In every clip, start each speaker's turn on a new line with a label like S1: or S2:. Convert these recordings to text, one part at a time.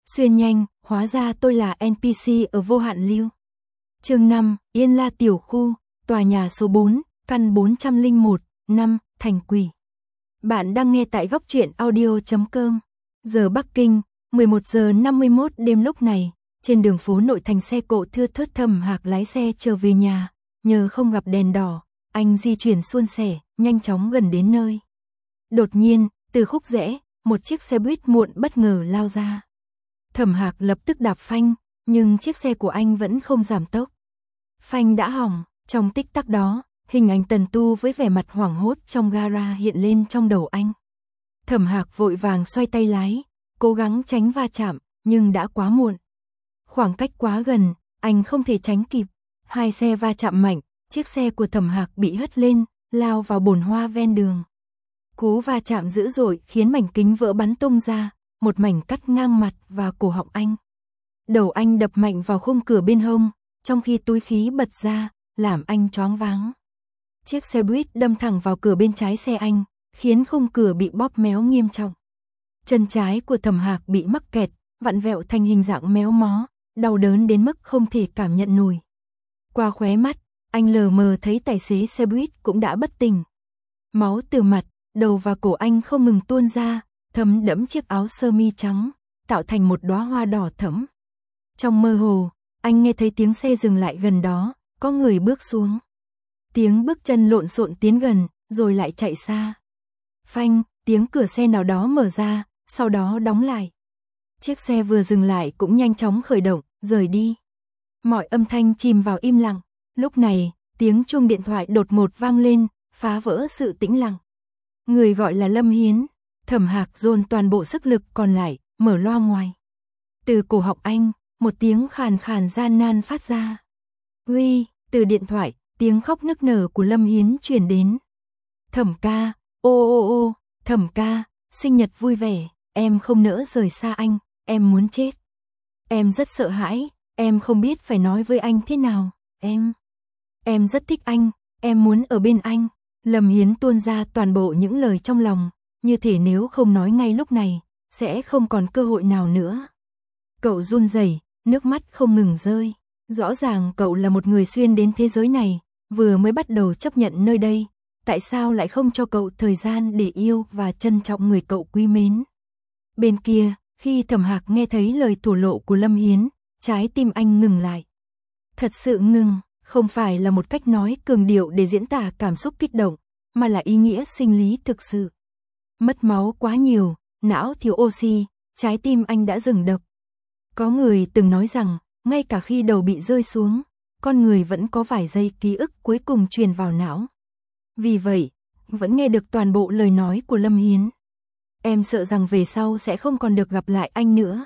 S1: Xuyên nhanh, hóa ra tôi là NPC ở Vô Hạn Lưu. Chương 5, Yên La tiểu khu, tòa nhà số 4, căn 401, 5, Thành Quỷ. Bạn đang nghe tại góc truyện audio.com. Giờ Bắc Kinh, 11 giờ 51 đêm lúc này, trên đường phố nội thành xe cộ thưa thớt. Thẩm Hạc lái xe trở về nhà, nhờ không gặp đèn đỏ, anh di chuyển suôn sẻ, nhanh chóng gần đến nơi. Đột nhiên, từ khúc rẽ, một chiếc xe buýt muộn bất ngờ lao ra. Thẩm Hạc lập tức đạp phanh, nhưng chiếc xe của anh vẫn không giảm tốc. Phanh đã hỏng, trong tích tắc đó, hình ảnh Tần Tu với vẻ mặt hoảng hốt trong gara hiện lên trong đầu anh. Thẩm Hạc vội vàng xoay tay lái, cố gắng tránh va chạm, nhưng đã quá muộn. Khoảng cách quá gần, anh không thể tránh kịp. Hai xe va chạm mạnh, chiếc xe của Thẩm Hạc bị hất lên, lao vào bồn hoa ven đường. Cú va chạm dữ dội khiến mảnh kính vỡ bắn tung ra, một mảnh cắt ngang mặt và cổ họng anh. Đầu anh đập mạnh vào khung cửa bên hông, trong khi túi khí bật ra, làm anh choáng váng. Chiếc xe buýt đâm thẳng vào cửa bên trái xe anh, khiến khung cửa bị bóp méo nghiêm trọng. Chân trái của Thẩm Hạc bị mắc kẹt, vặn vẹo thành hình dạng méo mó, đau đớn đến mức không thể cảm nhận nổi. Qua khóe mắt, anh lờ mờ thấy tài xế xe buýt cũng đã bất tỉnh. Máu từ mặt, đầu và cổ anh không ngừng tuôn ra, thấm đẫm chiếc áo sơ mi trắng, tạo thành một đóa hoa đỏ thẫm. Trong mơ hồ, anh nghe thấy tiếng xe dừng lại gần đó, có người bước xuống. Tiếng bước chân lộn xộn tiến gần, rồi lại chạy xa. Phanh, tiếng cửa xe nào đó mở ra, sau đó đóng lại. Chiếc xe vừa dừng lại cũng nhanh chóng khởi động, rời đi. Mọi âm thanh chìm vào im lặng. Lúc này, tiếng chuông điện thoại đột ngột vang lên, phá vỡ sự tĩnh lặng. Người gọi là Lâm Hiến. Thẩm Hạc dồn toàn bộ sức lực còn lại, mở loa ngoài. Từ cổ họng anh, một tiếng khàn khàn gian nan phát ra. Uy, từ điện thoại, tiếng khóc nức nở của Lâm Hiến truyền đến. Thẩm ca, ô, Thẩm ca, sinh nhật vui vẻ, em không nỡ rời xa anh, em muốn chết. Em rất sợ hãi, em không biết phải nói với anh thế nào, em rất thích anh, em muốn ở bên anh. Lâm Hiến tuôn ra toàn bộ những lời trong lòng, như thể nếu không nói ngay lúc này, sẽ không còn cơ hội nào nữa. Cậu run rẩy, nước mắt không ngừng rơi. Rõ ràng cậu là một người xuyên đến thế giới này, vừa mới bắt đầu chấp nhận nơi đây, tại sao lại không cho cậu thời gian để yêu và trân trọng người cậu quý mến. Bên kia, khi Thẩm Hạc nghe thấy lời thổ lộ của Lâm Hiến, trái tim anh ngừng lại. Thật sự ngừng, không phải là một cách nói cường điệu để diễn tả cảm xúc kích động, mà là ý nghĩa sinh lý thực sự. Mất máu quá nhiều, não thiếu oxy, trái tim anh đã dừng đập. Có người từng nói rằng, ngay cả khi đầu bị rơi xuống, con người vẫn có vài giây ký ức cuối cùng truyền vào não. Vì vậy, vẫn nghe được toàn bộ lời nói của Lâm Hiến. Em sợ rằng về sau sẽ không còn được gặp lại anh nữa.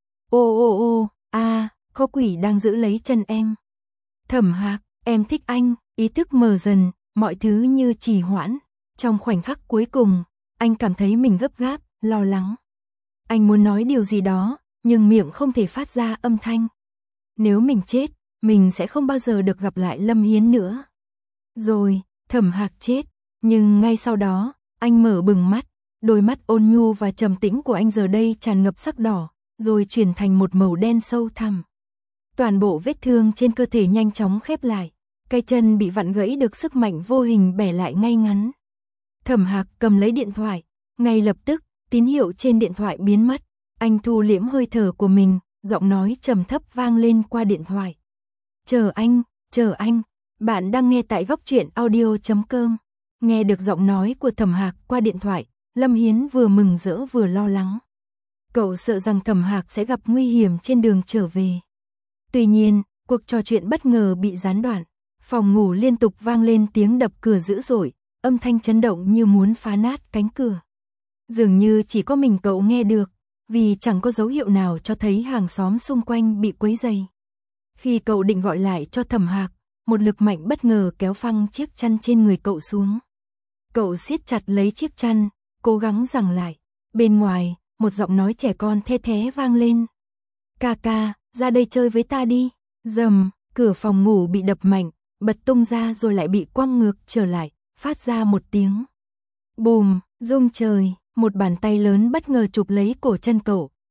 S1: Ô, có quỷ đang giữ lấy chân em. Thẩm Hạc, em thích anh, ý thức mờ dần, mọi thứ như trì hoãn. Trong khoảnh khắc cuối cùng, anh cảm thấy mình gấp gáp, lo lắng. Anh muốn nói điều gì đó, nhưng miệng không thể phát ra âm thanh. Nếu mình chết, mình sẽ không bao giờ được gặp lại Lâm Hiến nữa. Rồi, Thẩm Hạc chết, nhưng ngay sau đó, anh mở bừng mắt, đôi mắt ôn nhu và trầm tĩnh của anh giờ đây tràn ngập sắc đỏ, rồi chuyển thành một màu đen sâu thẳm. Toàn bộ vết thương trên cơ thể nhanh chóng khép lại, cái chân bị vặn gãy được sức mạnh vô hình bẻ lại ngay ngắn. Thẩm Hạc cầm lấy điện thoại, ngay lập tức, tín hiệu trên điện thoại biến mất, anh thu liễm hơi thở của mình, giọng nói trầm thấp vang lên qua điện thoại. Chờ anh, bạn đang nghe tại góc truyện audio.com. Nghe được giọng nói của Thẩm Hạc qua điện thoại, Lâm Hiến vừa mừng rỡ vừa lo lắng. Cậu sợ rằng Thẩm Hạc sẽ gặp nguy hiểm trên đường trở về. Tuy nhiên, cuộc trò chuyện bất ngờ bị gián đoạn. Phòng ngủ liên tục vang lên tiếng đập cửa dữ dội, âm thanh chấn động như muốn phá nát cánh cửa. Dường như chỉ có mình cậu nghe được, vì chẳng có dấu hiệu nào cho thấy hàng xóm xung quanh bị quấy rầy. Khi cậu định gọi lại cho Thẩm Hạc, một lực mạnh bất ngờ kéo phăng chiếc chăn trên người cậu xuống. Cậu siết chặt lấy chiếc chăn, cố gắng giằng lại. Bên ngoài, một giọng nói trẻ con the thé vang lên. Ca, ra đây chơi với ta đi. Rầm, cửa phòng ngủ bị đập mạnh, bật tung ra rồi lại bị quăng ngược trở lại, phát ra một tiếng. Bùm, rung trời, một bàn tay lớn bất ngờ chụp lấy cổ chân cậu,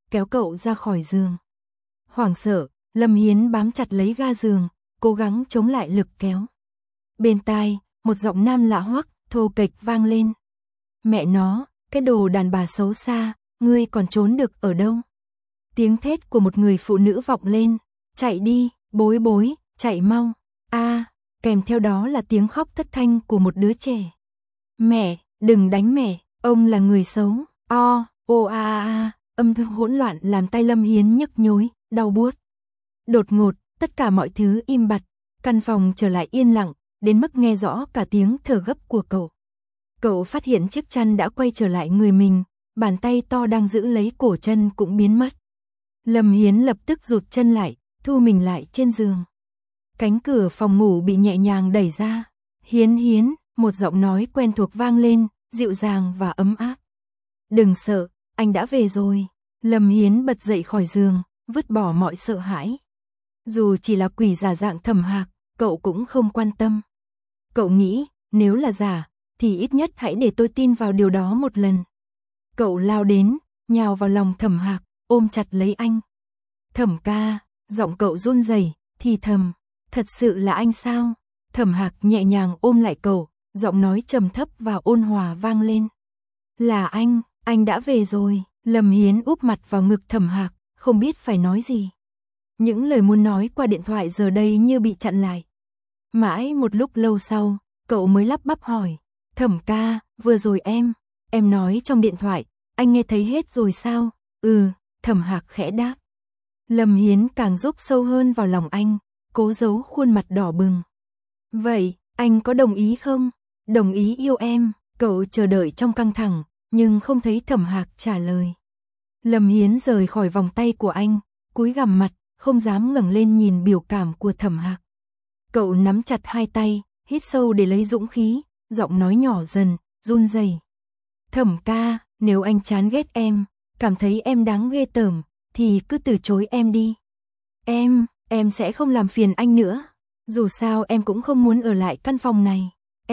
S1: kéo cậu ra khỏi giường. Hoảng sợ, Lâm Hiến bám chặt lấy ga giường, cố gắng chống lại lực kéo. Bên tai, một giọng nam lạ hoắc, thô kệch vang lên. Mẹ nó, cái đồ đàn bà xấu xa, ngươi còn trốn được ở đâu? Tiếng thét của một người phụ nữ vọng lên. Chạy đi, bối bối, chạy mau. Kèm theo đó là tiếng khóc thất thanh của một đứa trẻ. Mẹ, đừng đánh mẹ, ông là người xấu. Âm thanh hỗn loạn làm tay Lâm Hiến nhức nhối, đau buốt. Đột ngột, tất cả mọi thứ im bặt, căn phòng trở lại yên lặng, đến mức nghe rõ cả tiếng thở gấp của cậu. Cậu phát hiện chiếc chăn đã quay trở lại người mình, bàn tay to đang giữ lấy cổ chân cũng biến mất. Lâm Hiến lập tức rụt chân lại, thu mình lại trên giường. Cánh cửa phòng ngủ bị nhẹ nhàng đẩy ra. Hiến, một giọng nói quen thuộc vang lên, dịu dàng và ấm áp. Đừng sợ, anh đã về rồi. Lâm Hiến bật dậy khỏi giường, vứt bỏ mọi sợ hãi. Dù chỉ là quỷ giả dạng Thẩm Hạc, cậu cũng không quan tâm. Cậu nghĩ, nếu là giả, thì ít nhất hãy để tôi tin vào điều đó một lần. Cậu lao đến, nhào vào lòng Thẩm Hạc, ôm chặt lấy anh. Thẩm ca, giọng cậu run rẩy, thì thầm, thật sự là anh sao? Thẩm Hạc nhẹ nhàng ôm lại cậu, giọng nói trầm thấp và ôn hòa vang lên. Là anh đã về rồi. Lâm Hiến úp mặt vào ngực Thẩm Hạc, không biết phải nói gì. Những lời muốn nói qua điện thoại giờ đây như bị chặn lại. Mãi một lúc lâu sau, cậu mới lắp bắp hỏi, Thẩm ca, vừa rồi em nói trong điện thoại, anh nghe thấy hết rồi sao? Thẩm Hạc khẽ đáp. Lâm Hiến càng rúc sâu hơn vào lòng anh, cố giấu khuôn mặt đỏ bừng. Vậy, anh có đồng ý không? Đồng ý yêu em. Cậu chờ đợi trong căng thẳng, nhưng không thấy Thẩm Hạc trả lời. Lâm Hiến rời khỏi vòng tay của anh, cúi gằm mặt, không dám ngẩng lên nhìn biểu cảm của Thẩm Hạc. Cậu nắm chặt hai tay, hít sâu để lấy dũng khí, giọng nói nhỏ dần, run rẩy. Thẩm ca, nếu anh chán ghét em, cảm thấy em đáng ghê tởm, thì cứ từ chối em đi. Em sẽ không làm phiền anh nữa. Dù sao em cũng không muốn ở lại căn phòng này.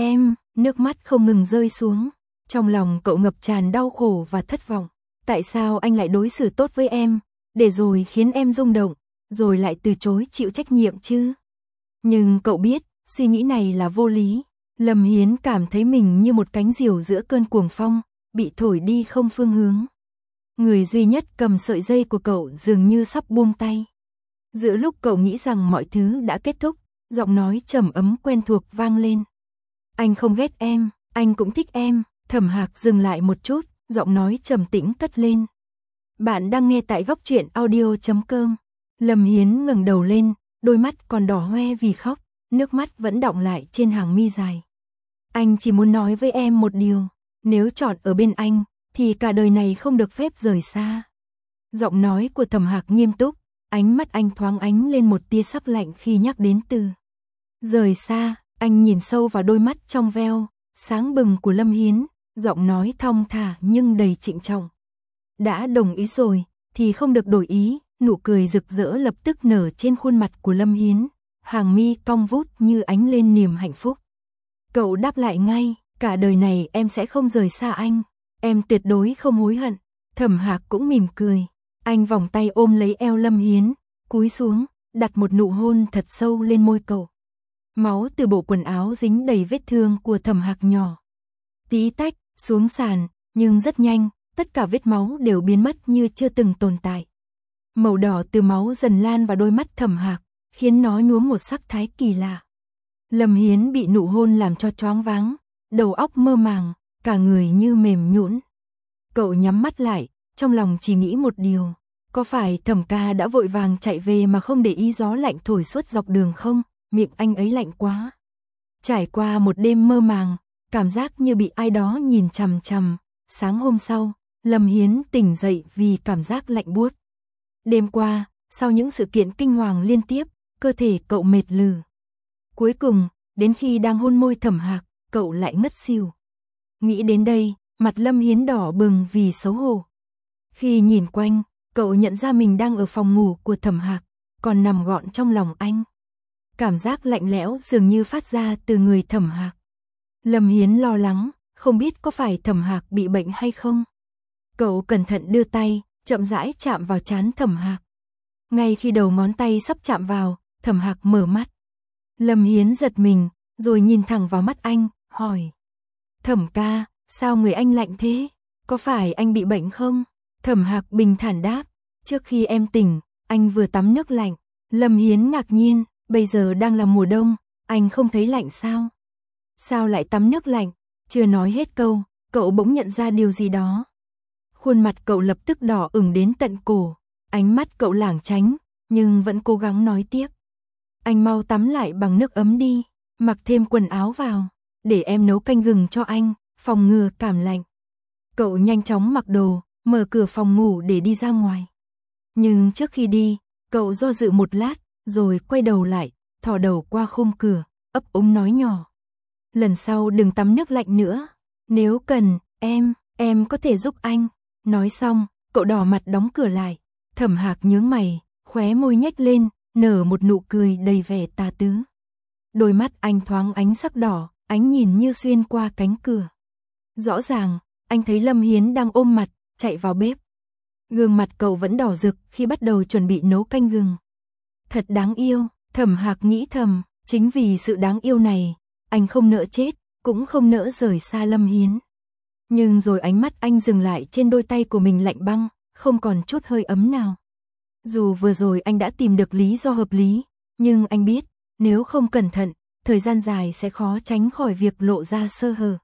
S1: Nước mắt không ngừng rơi xuống. Trong lòng cậu ngập tràn đau khổ và thất vọng. Tại sao anh lại đối xử tốt với em, để rồi khiến em rung động, rồi lại từ chối chịu trách nhiệm chứ? Nhưng cậu biết, suy nghĩ này là vô lý. Lâm Hiến cảm thấy mình như một cánh diều giữa cơn cuồng phong, bị thổi đi không phương hướng. Người duy nhất cầm sợi dây của cậu dường như sắp buông tay. Giữa lúc cậu nghĩ rằng mọi thứ đã kết thúc, giọng nói trầm ấm quen thuộc vang lên. Anh không ghét em, anh cũng thích em. Thẩm Hạc dừng lại một chút, giọng nói trầm tĩnh cất lên. Bạn đang nghe tại Góc Truyện Audio.com. Lâm Hiến ngẩng đầu lên, đôi mắt còn đỏ hoe vì khóc, nước mắt vẫn đọng lại trên hàng mi dài. Anh chỉ muốn nói với em một điều, nếu chọn ở bên anh, thì cả đời này không được phép rời xa. Giọng nói của Thẩm Hạc nghiêm túc, ánh mắt anh thoáng ánh lên một tia sắc lạnh khi nhắc đến từ rời xa. Anh nhìn sâu vào đôi mắt trong veo, sáng bừng của Lâm Hiến, giọng nói thong thả nhưng đầy trịnh trọng. Đã đồng ý rồi, thì không được đổi ý. Nụ cười rực rỡ lập tức nở trên khuôn mặt của Lâm Hiến, hàng mi cong vút như ánh lên niềm hạnh phúc. Cậu đáp lại ngay, cả đời này em sẽ không rời xa anh, em tuyệt đối không hối hận. Thẩm Hạc cũng mỉm cười, anh vòng tay ôm lấy eo Lâm Hiến, cúi xuống, đặt một nụ hôn thật sâu lên môi cậu. Máu từ bộ quần áo dính đầy vết thương của Thẩm Hạc nhỏ tí tách xuống sàn, nhưng rất nhanh, tất cả vết máu đều biến mất như chưa từng tồn tại. Màu đỏ từ máu dần lan vào đôi mắt Thẩm Hạc, khiến nó nhuốm một sắc thái kỳ lạ. Lâm Hiến bị nụ hôn làm cho choáng váng, đầu óc mơ màng, cả người như mềm nhũn. Cậu nhắm mắt lại, trong lòng chỉ nghĩ một điều, có phải Thẩm ca đã vội vàng chạy về mà không để ý gió lạnh thổi suốt dọc đường không? Miệng anh ấy lạnh quá. Trải qua một đêm mơ màng, cảm giác như bị ai đó nhìn chằm chằm. Sáng hôm sau, Lâm Hiến tỉnh dậy vì cảm giác lạnh buốt. Đêm qua, sau những sự kiện kinh hoàng liên tiếp, cơ thể cậu mệt lử. Cuối cùng, đến khi đang hôn môi Thẩm Hạc, cậu lại ngất xỉu. Nghĩ đến đây, mặt Lâm Hiến đỏ bừng vì xấu hổ. Khi nhìn quanh, cậu nhận ra mình đang ở phòng ngủ của Thẩm Hạc, còn nằm gọn trong lòng anh. Cảm giác lạnh lẽo dường như phát ra từ người Thẩm Hạc. Lâm Hiến lo lắng, không biết có phải Thẩm Hạc bị bệnh hay không. Cậu cẩn thận đưa tay, chậm rãi chạm vào trán Thẩm Hạc. Ngay khi đầu ngón tay sắp chạm vào, Thẩm Hạc mở mắt. Lâm Hiến giật mình, rồi nhìn thẳng vào mắt anh, hỏi. Thẩm ca, sao người anh lạnh thế? Có phải anh bị bệnh không? Thẩm Hạc bình thản đáp. Trước khi em tỉnh, anh vừa tắm nước lạnh. Lâm Hiến ngạc nhiên, bây giờ đang là mùa đông, anh không thấy lạnh sao? Sao lại tắm nước lạnh? Chưa nói hết câu, cậu bỗng nhận ra điều gì đó. Khuôn mặt cậu lập tức đỏ ửng đến tận cổ, ánh mắt cậu lảng tránh, nhưng vẫn cố gắng nói tiếp. Anh mau tắm lại bằng nước ấm đi, mặc thêm quần áo vào, để em nấu canh gừng cho anh, phòng ngừa cảm lạnh. Cậu nhanh chóng mặc đồ, mở cửa phòng ngủ để đi ra ngoài. Nhưng trước khi đi, cậu do dự một lát, rồi quay đầu lại, thò đầu qua khung cửa, ấp úng nói nhỏ. Lần sau đừng tắm nước lạnh nữa, nếu cần, em có thể giúp anh. Nói xong, cậu đỏ mặt đóng cửa lại. Thẩm Hạc nhướng mày, khóe môi nhếch lên, nở một nụ cười đầy vẻ tà tứ. Đôi mắt anh thoáng ánh sắc đỏ, ánh nhìn như xuyên qua cánh cửa. Rõ ràng, anh thấy Lâm Hiến đang ôm mặt, chạy vào bếp. Gương mặt cậu vẫn đỏ rực khi bắt đầu chuẩn bị nấu canh gừng. Thật đáng yêu, Thẩm Hạc nghĩ thầm, chính vì sự đáng yêu này, anh không nỡ chết, cũng không nỡ rời xa Lâm Hiến. Nhưng rồi ánh mắt anh dừng lại trên đôi tay của mình lạnh băng, không còn chút hơi ấm nào. Dù vừa rồi anh đã tìm được lý do hợp lý, nhưng anh biết, nếu không cẩn thận, thời gian dài sẽ khó tránh khỏi việc lộ ra sơ hở.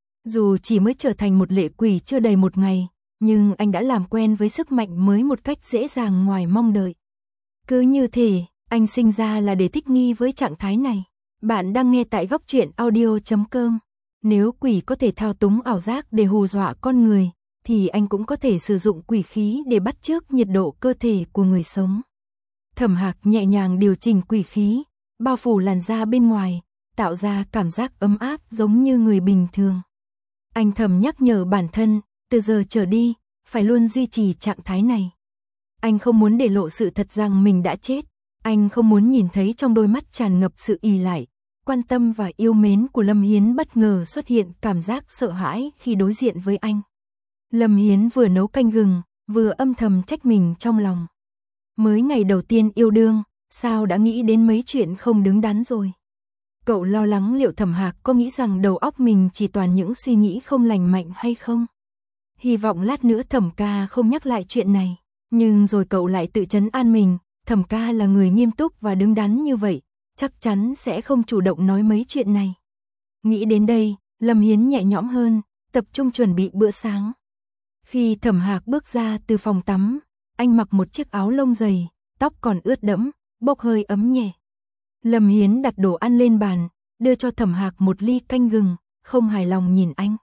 S1: Dù chỉ mới trở thành một lệ quỷ chưa đầy một ngày, nhưng anh đã làm quen với sức mạnh mới một cách dễ dàng ngoài mong đợi. Cứ như thể, anh sinh ra là để thích nghi với trạng thái này. Bạn đang nghe tại Góc Truyện Audio.com. Nếu quỷ có thể thao túng ảo giác để hù dọa con người, thì anh cũng có thể sử dụng quỷ khí để bắt chước nhiệt độ cơ thể của người sống. Thẩm Hạc nhẹ nhàng điều chỉnh quỷ khí, bao phủ làn da bên ngoài, tạo ra cảm giác ấm áp giống như người bình thường. Anh thầm nhắc nhở bản thân, từ giờ trở đi, phải luôn duy trì trạng thái này. Anh không muốn để lộ sự thật rằng mình đã chết. Anh không muốn nhìn thấy trong đôi mắt tràn ngập sự ỷ lại, quan tâm và yêu mến của Lâm Hiến bất ngờ xuất hiện cảm giác sợ hãi khi đối diện với anh. Lâm Hiến vừa nấu canh gừng, vừa âm thầm trách mình trong lòng. Mới ngày đầu tiên yêu đương, sao đã nghĩ đến mấy chuyện không đứng đắn rồi. Cậu lo lắng liệu Thẩm Hạc có nghĩ rằng đầu óc mình chỉ toàn những suy nghĩ không lành mạnh hay không. Hy vọng lát nữa Thẩm ca không nhắc lại chuyện này. Nhưng rồi cậu lại tự trấn an mình, Thẩm ca là người nghiêm túc và đứng đắn như vậy, chắc chắn sẽ không chủ động nói mấy chuyện này. Nghĩ đến đây, Lâm Hiến nhẹ nhõm hơn, tập trung chuẩn bị bữa sáng. Khi Thẩm Hạc bước ra từ phòng tắm, anh mặc một chiếc áo lông dày, tóc còn ướt đẫm, bốc hơi ấm nhẹ. Lâm Hiến đặt đồ ăn lên bàn, đưa cho Thẩm Hạc một ly canh gừng, không hài lòng nhìn anh.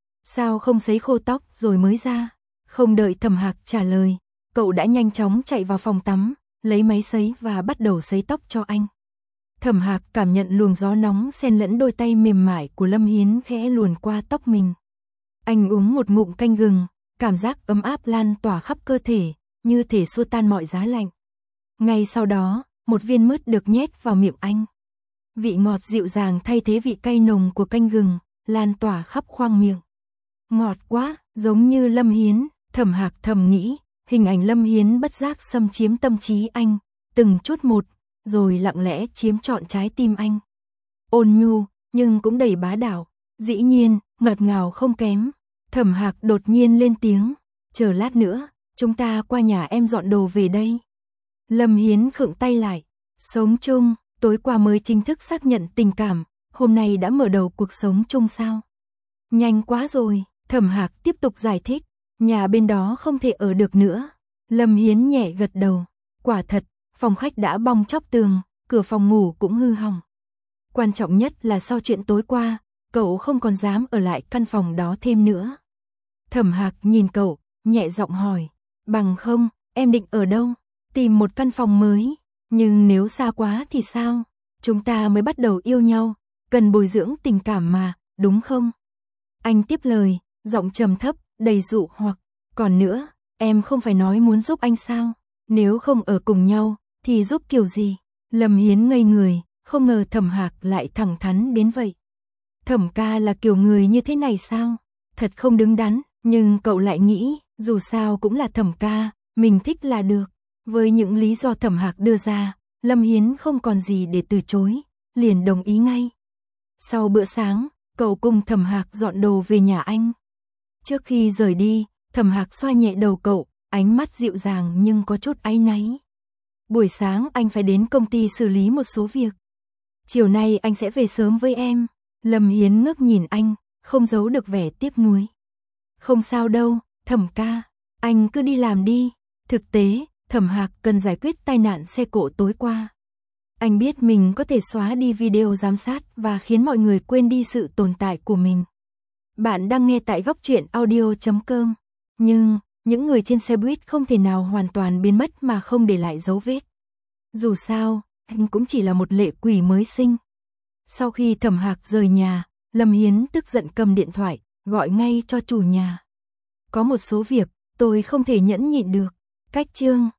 S1: Sao không sấy khô tóc rồi mới ra? Không đợi Thẩm Hạc trả lời, cậu đã nhanh chóng chạy vào phòng tắm, lấy máy sấy và bắt đầu sấy tóc cho anh. Thẩm Hạc cảm nhận luồng gió nóng xen lẫn đôi tay mềm mại của Lâm Hiến khẽ luồn qua tóc mình. Anh uống một ngụm canh gừng, cảm giác ấm áp lan tỏa khắp cơ thể, như thể xua tan mọi giá lạnh. Ngay sau đó, một viên mứt được nhét vào miệng anh. Vị ngọt dịu dàng thay thế vị cay nồng của canh gừng, lan tỏa khắp khoang miệng. Ngọt quá, giống như Lâm Hiến, Thẩm Hạc thầm nghĩ, hình ảnh Lâm Hiến bất giác xâm chiếm tâm trí anh, từng chút một, rồi lặng lẽ chiếm trọn trái tim anh. Ôn nhu, nhưng cũng đầy bá đạo, dĩ nhiên, ngọt ngào không kém. Thẩm Hạc đột nhiên lên tiếng, chờ lát nữa, chúng ta qua nhà em dọn đồ về đây. Lâm Hiến khựng tay lại, sống chung, tối qua mới chính thức xác nhận tình cảm, hôm nay đã mở đầu cuộc sống chung sao? Nhanh quá rồi, Thẩm Hạc tiếp tục giải thích, nhà bên đó không thể ở được nữa. Lâm Hiến nhẹ gật đầu, quả thật, phòng khách đã bong tróc tường, cửa phòng ngủ cũng hư hỏng. Quan trọng nhất là sau chuyện tối qua, cậu không còn dám ở lại căn phòng đó thêm nữa. Thẩm Hạc nhìn cậu, nhẹ giọng hỏi, bằng không, em định ở đâu? Tìm một căn phòng mới, nhưng nếu xa quá thì sao? Chúng ta mới bắt đầu yêu nhau, cần bồi dưỡng tình cảm mà, đúng không? Anh tiếp lời, giọng trầm thấp, đầy dụ hoặc, còn nữa, em không phải nói muốn giúp anh sao? Nếu không ở cùng nhau, thì giúp kiểu gì? Lâm Hiến ngây người, không ngờ Thẩm Hạc lại thẳng thắn đến vậy. Thẩm ca là kiểu người như thế này sao? Thật không đứng đắn, nhưng cậu lại nghĩ, Dù sao cũng là Thẩm ca, mình thích là được. Với những lý do Thẩm Hạc đưa ra, Lâm Hiến không còn gì để từ chối, liền đồng ý ngay. Sau bữa sáng, cậu cùng Thẩm Hạc dọn đồ về nhà anh. Trước khi rời đi, Thẩm Hạc xoa nhẹ đầu cậu, ánh mắt dịu dàng nhưng có chút áy náy. Buổi sáng anh phải đến công ty xử lý một số việc. Chiều nay anh sẽ về sớm với em. Lâm Hiến ngước nhìn anh, không giấu được vẻ tiếc nuối. Không sao đâu, Thẩm ca, anh cứ đi làm đi. Thực tế, Thẩm Hạc cần giải quyết tai nạn xe cộ tối qua. Anh biết mình có thể xóa đi video giám sát và khiến mọi người quên đi sự tồn tại của mình. Bạn đang nghe tại goctruyện.audio.com. Nhưng, những người trên xe buýt không thể nào hoàn toàn biến mất mà không để lại dấu vết. Dù sao, anh cũng chỉ là một lệ quỷ mới sinh. Sau khi Thẩm Hạc rời nhà, Lâm Hiến tức giận cầm điện thoại, gọi ngay cho chủ nhà. Có một số việc, tôi không thể nhẫn nhịn được. Cách chương